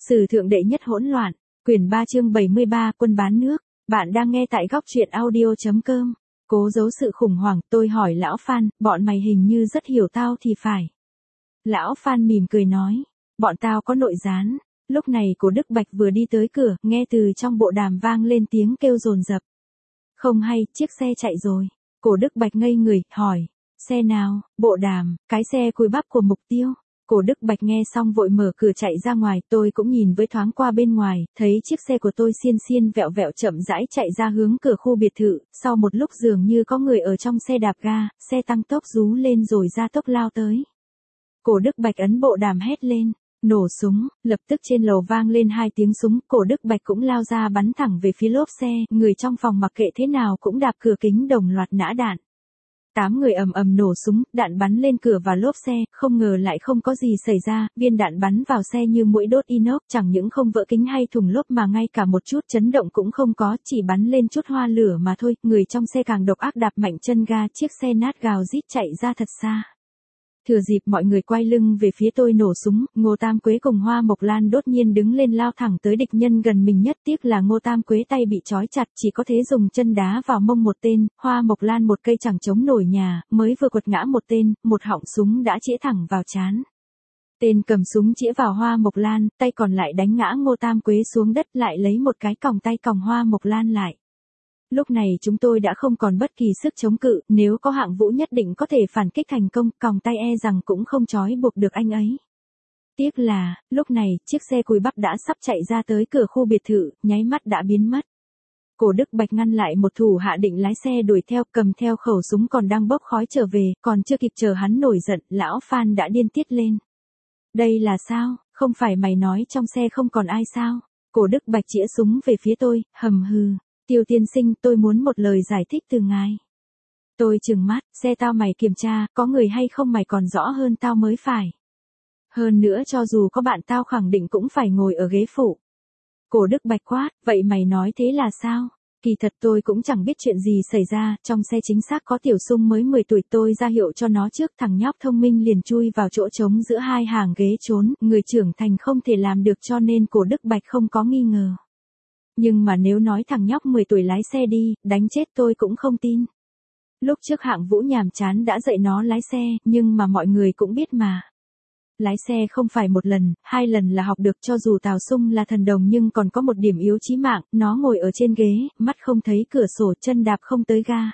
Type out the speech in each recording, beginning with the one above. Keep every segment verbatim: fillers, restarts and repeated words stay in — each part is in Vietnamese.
Sử thượng đệ nhất hỗn loạn, quyển ba chương bảy mươi ba, quân bán nước. Bạn đang nghe tại góc truyện audio.com. Cố giấu sự khủng hoảng, tôi hỏi lão Phan, bọn mày hình như rất hiểu tao thì phải. Lão Phan mỉm cười nói, bọn tao có nội gián. Lúc này Cố Đức Bạch vừa đi tới cửa, nghe từ trong bộ đàm vang lên tiếng kêu dồn dập. Không hay, chiếc xe chạy rồi. Cố Đức Bạch ngây người, hỏi, xe nào? Bộ đàm, cái xe cùi bắp của Mục Tiêu. Cố Đức Bạch nghe xong vội mở cửa chạy ra ngoài, tôi cũng nhìn với thoáng qua bên ngoài, thấy chiếc xe của tôi xiên xiên vẹo vẹo chậm rãi chạy ra hướng cửa khu biệt thự, sau một lúc dường như có người ở trong xe đạp ga, xe tăng tốc rú lên rồi ra tốc lao tới. Cố Đức Bạch ấn bộ đàm hét lên, nổ súng, lập tức trên lầu vang lên hai tiếng súng, Cố Đức Bạch cũng lao ra bắn thẳng về phía lốp xe, người trong phòng mặc kệ thế nào cũng đạp cửa kính đồng loạt nã đạn. Tám người ầm ầm nổ súng, đạn bắn lên cửa và lốp xe, không ngờ lại không có gì xảy ra, viên đạn bắn vào xe như muỗi đốt inox, chẳng những không vỡ kính hay thùng lốp mà ngay cả một chút chấn động cũng không có, chỉ bắn lên chút hoa lửa mà thôi, người trong xe càng độc ác đạp mạnh chân ga, chiếc xe nát gào rít chạy ra thật xa. Thừa dịp mọi người quay lưng về phía tôi nổ súng, Ngô Tam Quế cùng Hoa Mộc Lan đột nhiên đứng lên lao thẳng tới địch nhân gần mình nhất, tiếc là Ngô Tam Quế tay bị trói chặt, chỉ có thể dùng chân đá vào mông một tên, Hoa Mộc Lan một cây chẳng chống nổi nhà, mới vừa quật ngã một tên, một họng súng đã chĩa thẳng vào trán. Tên cầm súng chĩa vào Hoa Mộc Lan, tay còn lại đánh ngã Ngô Tam Quế xuống đất, lại lấy một cái còng tay còng Hoa Mộc Lan lại. Lúc này chúng tôi đã không còn bất kỳ sức chống cự, nếu có Hạng Vũ nhất định có thể phản kích thành công, còng tay e rằng cũng không trói buộc được anh ấy. Tiếc là, lúc này, chiếc xe cùi bắp đã sắp chạy ra tới cửa khu biệt thự, nháy mắt đã biến mất. Cố Đức Bạch ngăn lại một thủ hạ định lái xe đuổi theo, cầm theo khẩu súng còn đang bốc khói trở về, còn chưa kịp chờ hắn nổi giận, lão Phan đã điên tiết lên. Đây là sao, không phải mày nói trong xe không còn ai sao? Cố Đức Bạch chĩa súng về phía tôi, hầm hừ. Tiêu tiên sinh, tôi muốn một lời giải thích từ ngài. Tôi trừng mắt, xe tao mày kiểm tra, có người hay không mày còn rõ hơn tao mới phải. Hơn nữa cho dù có bạn tao khẳng định cũng phải ngồi ở ghế phụ. Cố Đức Bạch quát, vậy mày nói thế là sao? Kỳ thật tôi cũng chẳng biết chuyện gì xảy ra, trong xe chính xác có Tiểu Sung mới mười tuổi, tôi ra hiệu cho nó trước, thằng nhóc thông minh liền chui vào chỗ trống giữa hai hàng ghế trốn, người trưởng thành không thể làm được cho nên Cố Đức Bạch không có nghi ngờ. Nhưng mà nếu nói thằng nhóc mười tuổi lái xe đi, đánh chết tôi cũng không tin. Lúc trước Hạng Vũ nhàm chán đã dạy nó lái xe, nhưng mà mọi người cũng biết mà. Lái xe không phải một lần, hai lần là học được, cho dù Tào Sung là thần đồng nhưng còn có một điểm yếu chí mạng, nó ngồi ở trên ghế, mắt không thấy cửa sổ, chân đạp không tới ga.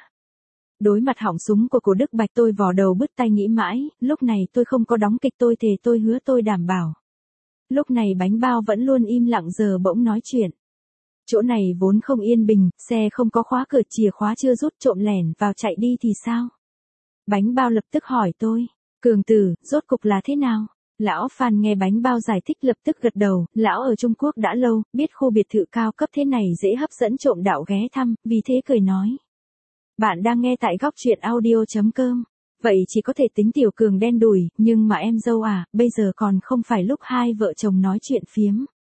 Đối mặt họng súng của Cố Đức Bạch tôi vò đầu bứt tai nghĩ mãi, lúc này tôi không có đóng kịch, tôi thề tôi hứa tôi đảm bảo. Lúc này bánh bao vẫn luôn im lặng giờ bỗng nói chuyện. Chỗ này vốn không yên bình, xe không có khóa cửa, chìa khóa chưa rút, trộm lẻn vào chạy đi thì sao? Bánh bao lập tức hỏi tôi, Cường Tử, rốt cục là thế nào? Lão Phan nghe bánh bao giải thích lập tức gật đầu, lão ở Trung Quốc đã lâu, biết khu biệt thự cao cấp thế này dễ hấp dẫn trộm đạo ghé thăm, vì thế cười nói. Bạn đang nghe tại góc truyện audio.com. Vậy chỉ có thể tính Tiểu Cường đen đủi, nhưng mà em dâu à, bây giờ còn không phải lúc hai vợ chồng nói chuyện phiếm.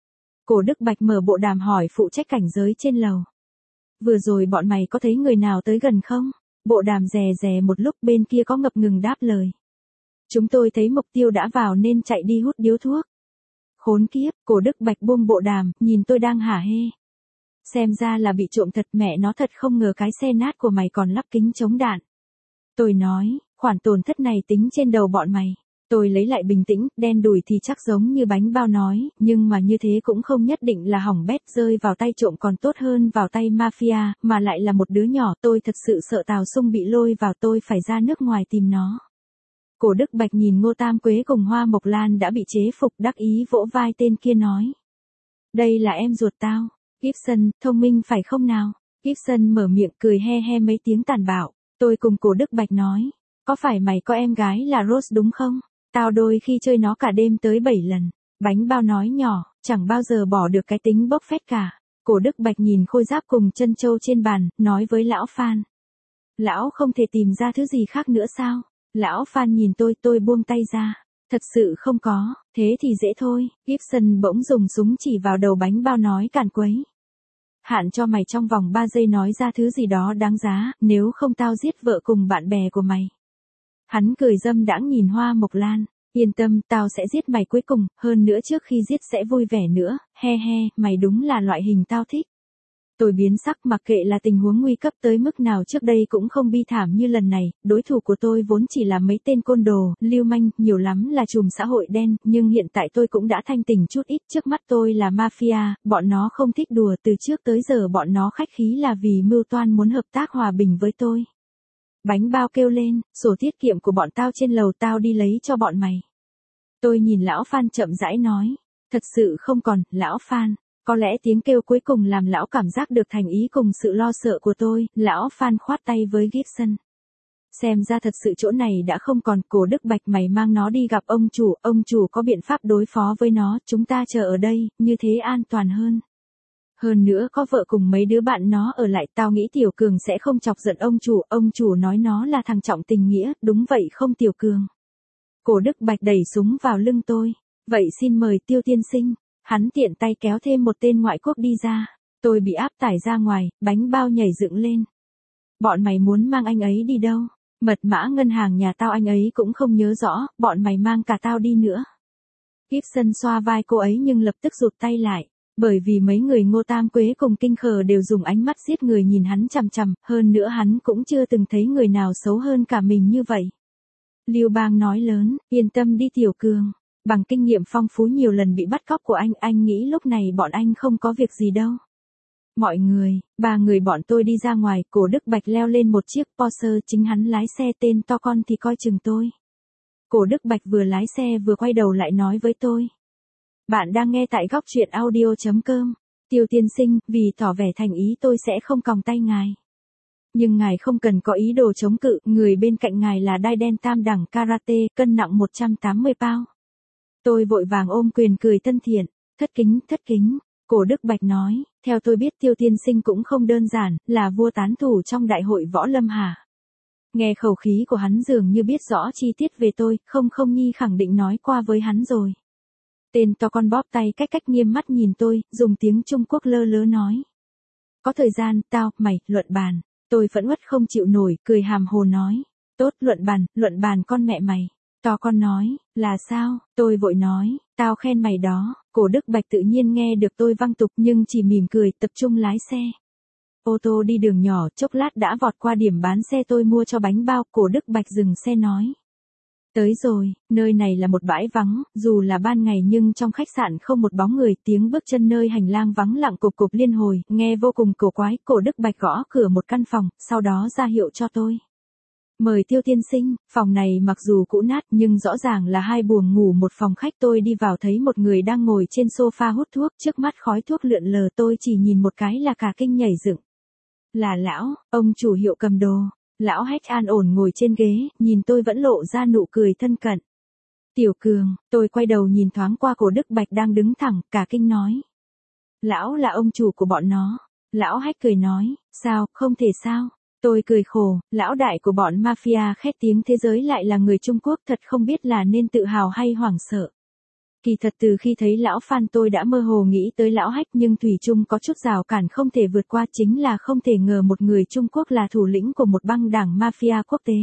Cố Đức Bạch mở bộ đàm hỏi phụ trách cảnh giới trên lầu. Vừa rồi bọn mày có thấy người nào tới gần không? Bộ đàm rè rè một lúc, bên kia có ngập ngừng đáp lời. Chúng tôi thấy Mục Tiêu đã vào nên chạy đi hút điếu thuốc. Khốn kiếp, Cố Đức Bạch buông bộ đàm, nhìn tôi đang hả hê. Xem ra là bị trộm thật, mẹ nó thật không ngờ cái xe nát của mày còn lắp kính chống đạn. Tôi nói, khoản tổn thất này tính trên đầu bọn mày. Tôi lấy lại bình tĩnh, đen đủi thì chắc giống như bánh bao nói, nhưng mà như thế cũng không nhất định là hỏng bét, rơi vào tay trộm còn tốt hơn vào tay mafia, mà lại là một đứa nhỏ, tôi thật sự sợ Tào Sung bị lôi vào, tôi phải ra nước ngoài tìm nó. Cố Đức Bạch nhìn Ngô Tam Quế cùng Hoa Mộc Lan đã bị chế phục, đắc ý vỗ vai tên kia nói. Đây là em ruột tao, Gibson, thông minh phải không nào? Gibson mở miệng cười he he mấy tiếng tàn bạo, tôi cùng Cố Đức Bạch nói, có phải mày có em gái là Rose đúng không? Tao đôi khi chơi nó cả đêm tới bảy lần. Bánh bao nói nhỏ, chẳng bao giờ bỏ được cái tính bốc phét cả. Cố Đức Bạch nhìn khôi giáp cùng chân châu trên bàn, nói với lão Phan. Lão không thể tìm ra thứ gì khác nữa sao? Lão Phan nhìn tôi, tôi buông tay ra. Thật sự không có, thế thì dễ thôi. Gibson bỗng dùng súng chỉ vào đầu bánh bao nói càn quấy. Hạn cho mày trong vòng ba giây nói ra thứ gì đó đáng giá, nếu không tao giết vợ cùng bạn bè của mày. Hắn cười dâm đãng nhìn Hoa Mộc Lan. Yên tâm, tao sẽ giết mày cuối cùng, hơn nữa trước khi giết sẽ vui vẻ nữa, he he, mày đúng là loại hình tao thích. Tôi biến sắc, mặc kệ là tình huống nguy cấp tới mức nào trước đây cũng không bi thảm như lần này, đối thủ của tôi vốn chỉ là mấy tên côn đồ, lưu manh, nhiều lắm là trùm xã hội đen, nhưng hiện tại tôi cũng đã thanh tỉnh chút ít, trước mắt tôi là mafia, bọn nó không thích đùa, từ trước tới giờ bọn nó khách khí là vì mưu toan muốn hợp tác hòa bình với tôi. Bánh bao kêu lên, sổ tiết kiệm của bọn tao trên lầu, tao đi lấy cho bọn mày. Tôi nhìn lão Phan chậm rãi nói, thật sự không còn, lão Phan. Có lẽ tiếng kêu cuối cùng làm lão cảm giác được thành ý cùng sự lo sợ của tôi, lão Phan khoát tay với Gibson. Xem ra thật sự chỗ này đã không còn, Cổ Đức Bạch, mày mang nó đi gặp ông chủ, ông chủ có biện pháp đối phó với nó, chúng ta chờ ở đây, như thế an toàn hơn. Hơn nữa có vợ cùng mấy đứa bạn nó ở lại, tao nghĩ Tiểu Cường sẽ không chọc giận ông chủ, ông chủ nói nó là thằng trọng tình nghĩa, đúng vậy không Tiểu Cường? Cổ Đức Bạch đẩy súng vào lưng tôi, vậy xin mời Tiêu tiên sinh. Hắn tiện tay kéo thêm một tên ngoại quốc đi ra, tôi bị áp tải ra ngoài, bánh bao nhảy dựng lên. Bọn mày muốn mang anh ấy đi đâu? Mật mã ngân hàng nhà tao anh ấy cũng không nhớ rõ, bọn mày mang cả tao đi nữa. Gibson xoa vai cô ấy nhưng lập tức rụt tay lại, bởi vì mấy người Ngô Tam Quế cùng Kinh Khờ đều dùng ánh mắt giết người nhìn hắn chằm chằm, hơn nữa hắn cũng chưa từng thấy người nào xấu hơn cả mình như vậy. Lưu Bang nói lớn, yên tâm đi Tiểu Cường. Bằng kinh nghiệm phong phú nhiều lần bị bắt cóc của anh, anh nghĩ lúc này bọn anh không có việc gì đâu. Mọi người, ba người bọn tôi đi ra ngoài, Cổ Đức Bạch leo lên một chiếc Porsche, chính hắn lái xe, tên to con thì coi chừng tôi. Cổ Đức Bạch vừa lái xe vừa quay đầu lại nói với tôi. Bạn đang nghe tại góc truyện audio.com. Tiêu tiên sinh, vì tỏ vẻ thành ý tôi sẽ không còng tay ngài. Nhưng ngài không cần có ý đồ chống cự, người bên cạnh ngài là đai đen tam đẳng karate, cân nặng một trăm tám mươi pound. Tôi vội vàng ôm quyền cười thân thiện, thất kính, thất kính, Cổ Đức Bạch nói, theo tôi biết Tiêu tiên sinh cũng không đơn giản, là vua tán thủ trong đại hội võ lâm hả? Nghe khẩu khí của hắn dường như biết rõ chi tiết về tôi, không không nhi khẳng định nói qua với hắn rồi. Tên to con bóp tay cách cách nghiêm mắt nhìn tôi, dùng tiếng Trung Quốc lơ lớ nói. Có thời gian, tao, mày, luận bàn, tôi phẫn uất không chịu nổi, cười hàm hồ nói. Tốt, luận bàn, luận bàn con mẹ mày. To con nói, là sao, tôi vội nói, tao khen mày đó, Cổ Đức Bạch tự nhiên nghe được tôi văng tục nhưng chỉ mỉm cười, tập trung lái xe. Ô tô đi đường nhỏ, chốc lát đã vọt qua điểm bán xe tôi mua cho bánh bao, Cổ Đức Bạch dừng xe nói. Tới rồi, nơi này là một bãi vắng, dù là ban ngày nhưng trong khách sạn không một bóng người, tiếng bước chân nơi hành lang vắng lặng cục cục liên hồi, nghe vô cùng cổ quái, Cổ Đức Bạch gõ cửa một căn phòng, sau đó ra hiệu cho tôi. Mời Tiêu tiên sinh, phòng này mặc dù cũ nát nhưng rõ ràng là hai buồng ngủ một phòng khách, tôi đi vào thấy một người đang ngồi trên sofa hút thuốc, trước mắt khói thuốc lượn lờ, tôi chỉ nhìn một cái là cả kinh nhảy dựng. Là lão, ông chủ Hiệu Cầm Đồ. Lão Hách an ổn ngồi trên ghế, nhìn tôi vẫn lộ ra nụ cười thân cận. Tiểu Cường, tôi quay đầu nhìn thoáng qua Cổ Đức Bạch đang đứng thẳng, cả kinh nói. Lão là ông chủ của bọn nó. Lão Hách cười nói, sao, không thể sao. Tôi cười khổ, lão đại của bọn mafia khét tiếng thế giới lại là người Trung Quốc, thật không biết là nên tự hào hay hoảng sợ. Kỳ thật từ khi thấy lão Phan tôi đã mơ hồ nghĩ tới lão Hách, nhưng thủy chung có chút rào cản không thể vượt qua, chính là không thể ngờ một người Trung Quốc là thủ lĩnh của một băng đảng mafia quốc tế.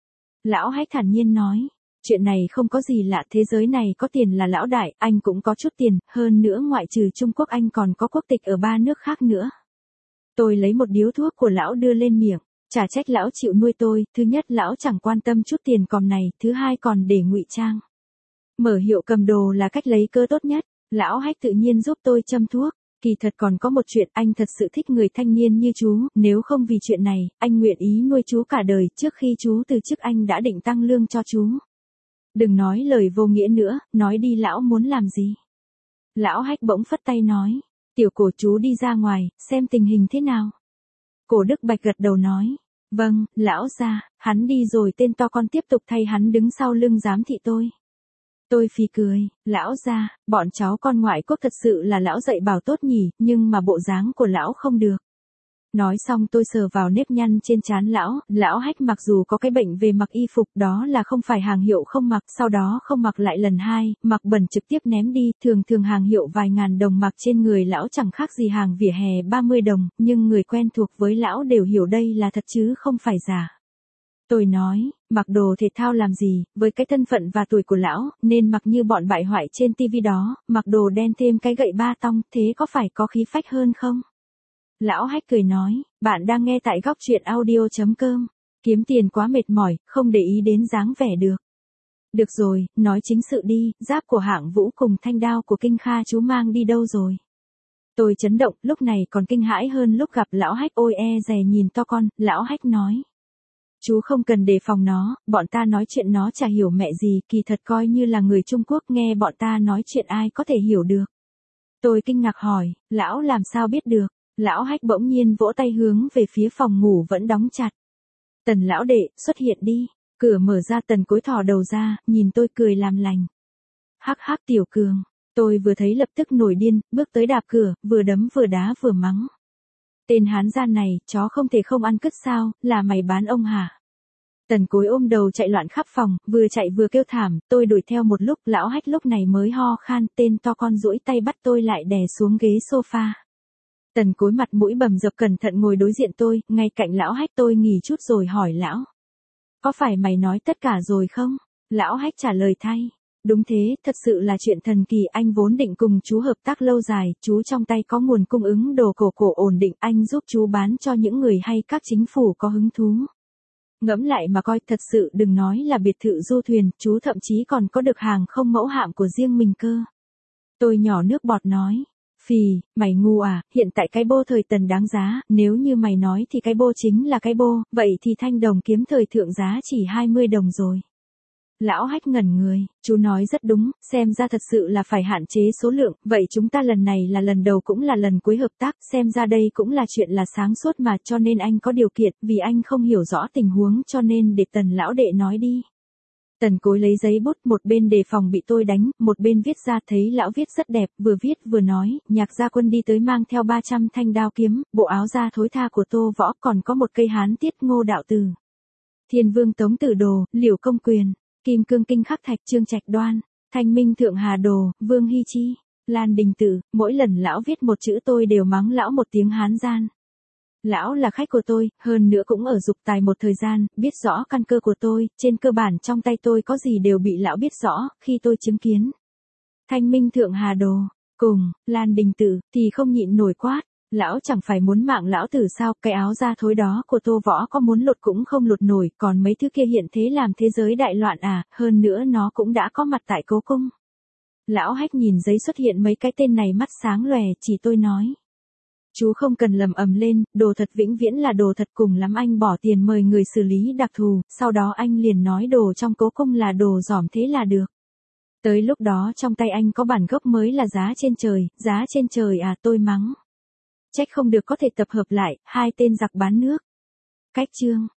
Lão Hách thản nhiên nói, chuyện này không có gì lạ, thế giới này có tiền là lão đại, anh cũng có chút tiền, hơn nữa ngoại trừ Trung Quốc anh còn có quốc tịch ở ba nước khác nữa. Tôi lấy một điếu thuốc của lão đưa lên miệng, chả trách lão chịu nuôi tôi, thứ nhất lão chẳng quan tâm chút tiền còm này, thứ hai còn để ngụy trang. Mở Hiệu Cầm Đồ là cách lấy cơ tốt nhất, lão Hách tự nhiên giúp tôi châm thuốc, kỳ thật còn có một chuyện, anh thật sự thích người thanh niên như chú, nếu không vì chuyện này, anh nguyện ý nuôi chú cả đời, trước khi chú từ chức anh đã định tăng lương cho chú. Đừng nói lời vô nghĩa nữa, nói đi lão muốn làm gì. Lão Hách bỗng phất tay nói, Tiểu Cổ chú đi ra ngoài, xem tình hình thế nào. Cổ Đức Bạch gật đầu nói, vâng, lão gia, hắn đi rồi, tên to con tiếp tục thay hắn đứng sau lưng giám thị tôi. Tôi phì cười, lão gia, bọn cháu con ngoại quốc thật sự là lão dạy bảo tốt nhỉ, nhưng mà bộ dáng của lão không được. Nói xong tôi sờ vào nếp nhăn trên trán lão, lão Hách mặc dù có cái bệnh về mặc y phục, đó là không phải hàng hiệu không mặc, sau đó không mặc lại lần hai, mặc bẩn trực tiếp ném đi, thường thường hàng hiệu vài ngàn đồng mặc trên người lão chẳng khác gì hàng vỉa hè ba mươi đồng, nhưng người quen thuộc với lão đều hiểu đây là thật chứ không phải giả. Tôi nói, mặc đồ thể thao làm gì, với cái thân phận và tuổi của lão, nên mặc như bọn bại hoại trên tivi đó, mặc đồ đen thêm cái gậy ba tong, thế có phải có khí phách hơn không? Lão Hách cười nói, bạn đang nghe tại góc truyện audio.com. Kiếm tiền quá mệt mỏi, không để ý đến dáng vẻ được. Được rồi, nói chính sự đi, giáp của Hạng Vũ cùng thanh đao của Kinh Kha chú mang đi đâu rồi? Tôi chấn động, lúc này còn kinh hãi hơn lúc gặp lão Hách. Ôi e dè nhìn to con, lão Hách nói. Chú không cần đề phòng nó, bọn ta nói chuyện nó chả hiểu mẹ gì, kỳ thật coi như là người Trung Quốc nghe bọn ta nói chuyện ai có thể hiểu được. Tôi kinh ngạc hỏi, lão làm sao biết được? Lão Hách bỗng nhiên vỗ tay hướng về phía phòng ngủ vẫn đóng chặt. Tần lão đệ, xuất hiện đi. Cửa mở ra, Tần Cối thò đầu ra, nhìn tôi cười làm lành. Hắc hắc Tiểu Cường. Tôi vừa thấy lập tức nổi điên, bước tới đạp cửa, vừa đấm vừa đá vừa mắng. Tên hán gian này, chó không thể không ăn cứt sao, là mày bán ông hả? Tần Cối ôm đầu chạy loạn khắp phòng, vừa chạy vừa kêu thảm, tôi đuổi theo một lúc, lão Hách lúc này mới ho khan, tên to con duỗi tay bắt tôi lại đè xuống ghế sofa. Tần Cối mặt mũi bầm dập cẩn thận ngồi đối diện tôi, ngay cạnh lão Hách. Tôi nghỉ chút rồi hỏi lão. Có phải mày nói tất cả rồi không? Lão Hách trả lời thay. Đúng thế, thật sự là chuyện thần kỳ, anh vốn định cùng chú hợp tác lâu dài, chú trong tay có nguồn cung ứng đồ cổ cổ ổn định, anh giúp chú bán cho những người hay các chính phủ có hứng thú. Ngẫm lại mà coi, thật sự đừng nói là biệt thự du thuyền, chú thậm chí còn có được hàng không mẫu hạm của riêng mình cơ. Tôi nhỏ nước bọt nói. Phì, mày ngu à, hiện tại cái bô thời Tần đáng giá, nếu như mày nói thì cái bô chính là cái bô, vậy thì thanh đồng kiếm thời thượng giá chỉ hai mươi đồng rồi. Lão Hách ngẩn người, chú nói rất đúng, xem ra thật sự là phải hạn chế số lượng, vậy chúng ta lần này là lần đầu cũng là lần cuối hợp tác, xem ra đây cũng là chuyện là sáng suốt mà, cho nên anh có điều kiện, vì anh không hiểu rõ tình huống cho nên để Tần lão đệ nói đi. Tần Cối lấy giấy bút, một bên đề phòng bị tôi đánh, một bên viết ra, thấy lão viết rất đẹp, vừa viết vừa nói, Nhạc Gia Quân đi tới mang theo ba trăm thanh đao kiếm, bộ áo da thối tha của Tô Võ, còn có một cây hán tiết Ngô Đạo Tử, Thiên Vương Tống Tử Đồ, Liễu Công Quyền, Kim Cương Kinh Khắc Thạch Trương Trạch Đoan, Thanh Minh Thượng Hà Đồ, Vương Hy Chi, Lan Đình Tử, mỗi lần lão viết một chữ tôi đều mắng lão một tiếng hán gian. Lão là khách của tôi, hơn nữa cũng ở dục tài một thời gian, biết rõ căn cơ của tôi, trên cơ bản trong tay tôi có gì đều bị lão biết rõ, khi tôi chứng kiến. Thanh Minh Thượng Hà Đồ, cùng, Lan Đình Tử, thì không nhịn nổi quát, lão chẳng phải muốn mạng lão tử sao, cái áo da thối đó của Tô Võ có muốn lột cũng không lột nổi, còn mấy thứ kia hiện thế làm thế giới đại loạn à, hơn nữa nó cũng đã có mặt tại cố cung. Lão Hách nhìn giấy xuất hiện mấy cái tên này mắt sáng lòe, chỉ tôi nói. Chú không cần lầm ầm lên, đồ thật vĩnh viễn là đồ thật, cùng lắm anh bỏ tiền mời người xử lý đặc thù, sau đó anh liền nói đồ trong cố cung là đồ giỏm thế là được. Tới lúc đó trong tay anh có bản gốc mới là giá trên trời, giá trên trời à, tôi mắng. Trách không được có thể tập hợp lại, hai tên giặc bán nước. Cách chương.